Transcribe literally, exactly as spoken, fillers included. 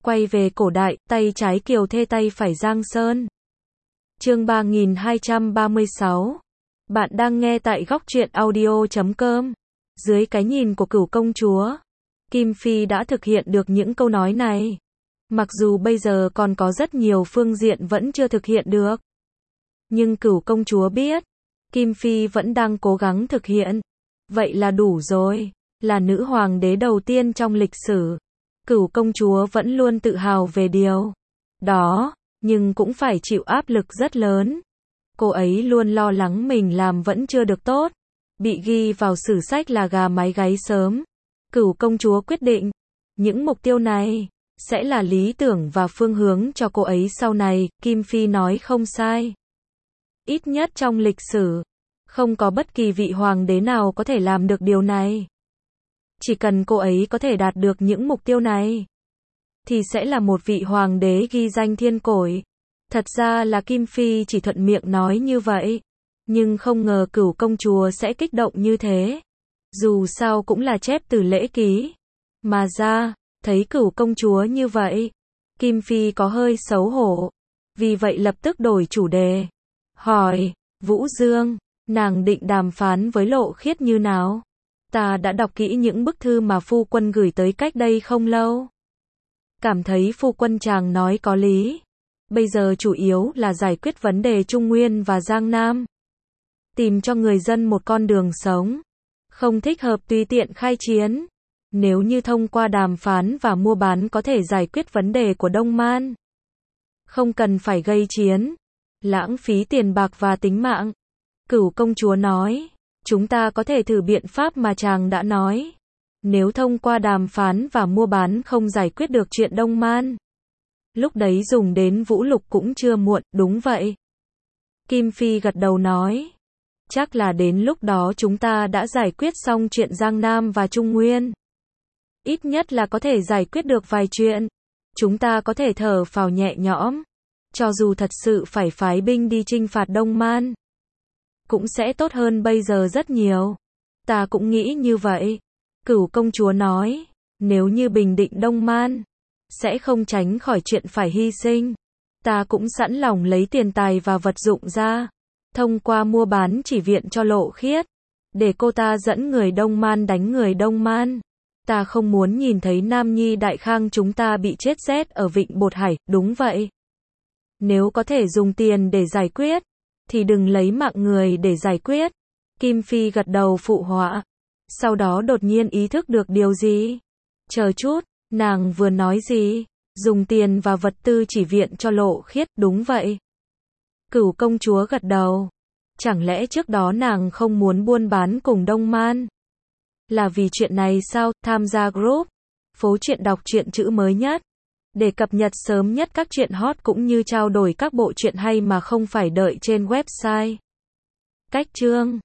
Quay về cổ đại, tay trái Kiều Thê tay phải Giang Sơn. Chương ba nghìn hai trăm ba mươi sáu. Bạn đang nghe tại góc truyện audio chấm com. Dưới cái nhìn của Cửu công chúa, Kim Phi đã thực hiện được những câu nói này. Mặc dù bây giờ còn có rất nhiều phương diện vẫn chưa thực hiện được. Nhưng Cửu công chúa biết, Kim Phi vẫn đang cố gắng thực hiện. Vậy là đủ rồi. Là nữ hoàng đế đầu tiên trong lịch sử, Cửu công chúa vẫn luôn tự hào về điều đó, nhưng cũng phải chịu áp lực rất lớn. Cô ấy luôn lo lắng mình làm vẫn chưa được tốt, bị ghi vào sử sách là gà mái gáy sớm. Cửu công chúa quyết định, những mục tiêu này sẽ là lý tưởng và phương hướng cho cô ấy sau này. Kim Phi nói không sai. Ít nhất trong lịch sử, không có bất kỳ vị hoàng đế nào có thể làm được điều này. Chỉ cần cô ấy có thể đạt được những mục tiêu này, thì sẽ là một vị hoàng đế ghi danh thiên cổ. Thật ra là Kim Phi chỉ thuận miệng nói như vậy, nhưng không ngờ Cửu công chúa sẽ kích động như thế. Dù sao cũng là chép từ lễ ký mà ra. Thấy Cửu công chúa như vậy, Kim Phi có hơi xấu hổ, vì vậy lập tức đổi chủ đề, hỏi, Vũ Dương, nàng định đàm phán với Lộ Khiết như nào? Ta đã đọc kỹ những bức thư mà phu quân gửi tới cách đây không lâu. Cảm thấy phu quân chàng nói có lý. Bây giờ chủ yếu là giải quyết vấn đề Trung Nguyên và Giang Nam. Tìm cho người dân một con đường sống. Không thích hợp tùy tiện khai chiến. Nếu như thông qua đàm phán và mua bán có thể giải quyết vấn đề của Đông Man, không cần phải gây chiến, lãng phí tiền bạc và tính mạng. Cửu công chúa nói, chúng ta có thể thử biện pháp mà chàng đã nói. Nếu thông qua đàm phán và mua bán không giải quyết được chuyện Đông Man, lúc đấy dùng đến vũ lực cũng chưa muộn. Đúng vậy. Kim Phi gật đầu nói, chắc là đến lúc đó chúng ta đã giải quyết xong chuyện Giang Nam và Trung Nguyên. Ít nhất là có thể giải quyết được vài chuyện. Chúng ta có thể thở phào nhẹ nhõm. Cho dù thật sự phải phái binh đi chinh phạt Đông Man, cũng sẽ tốt hơn bây giờ rất nhiều. Ta cũng nghĩ như vậy. Cửu công chúa nói, nếu như bình định Đông Man, sẽ không tránh khỏi chuyện phải hy sinh. Ta cũng sẵn lòng lấy tiền tài và vật dụng ra, thông qua mua bán chỉ viện cho Lộ Khiết, để cô ta dẫn người Đông Man đánh người Đông Man. Ta không muốn nhìn thấy Nam Nhi Đại Khang chúng ta bị chết rét ở Vịnh Bột Hải. Đúng vậy. Nếu có thể dùng tiền để giải quyết, thì đừng lấy mạng người để giải quyết. Kim Phi gật đầu phụ họa. Sau đó đột nhiên ý thức được điều gì. Chờ chút, nàng vừa nói gì? Dùng tiền và vật tư chỉ viện cho Lộ Khiết. Đúng vậy. Cửu công chúa gật đầu. Chẳng lẽ trước đó nàng không muốn buôn bán cùng Đông Man? Là vì chuyện này sao? Tham gia group Phố Truyện đọc truyện chữ mới nhất, để cập nhật sớm nhất các truyện hot cũng như trao đổi các bộ truyện hay mà không phải đợi trên website. Cách chương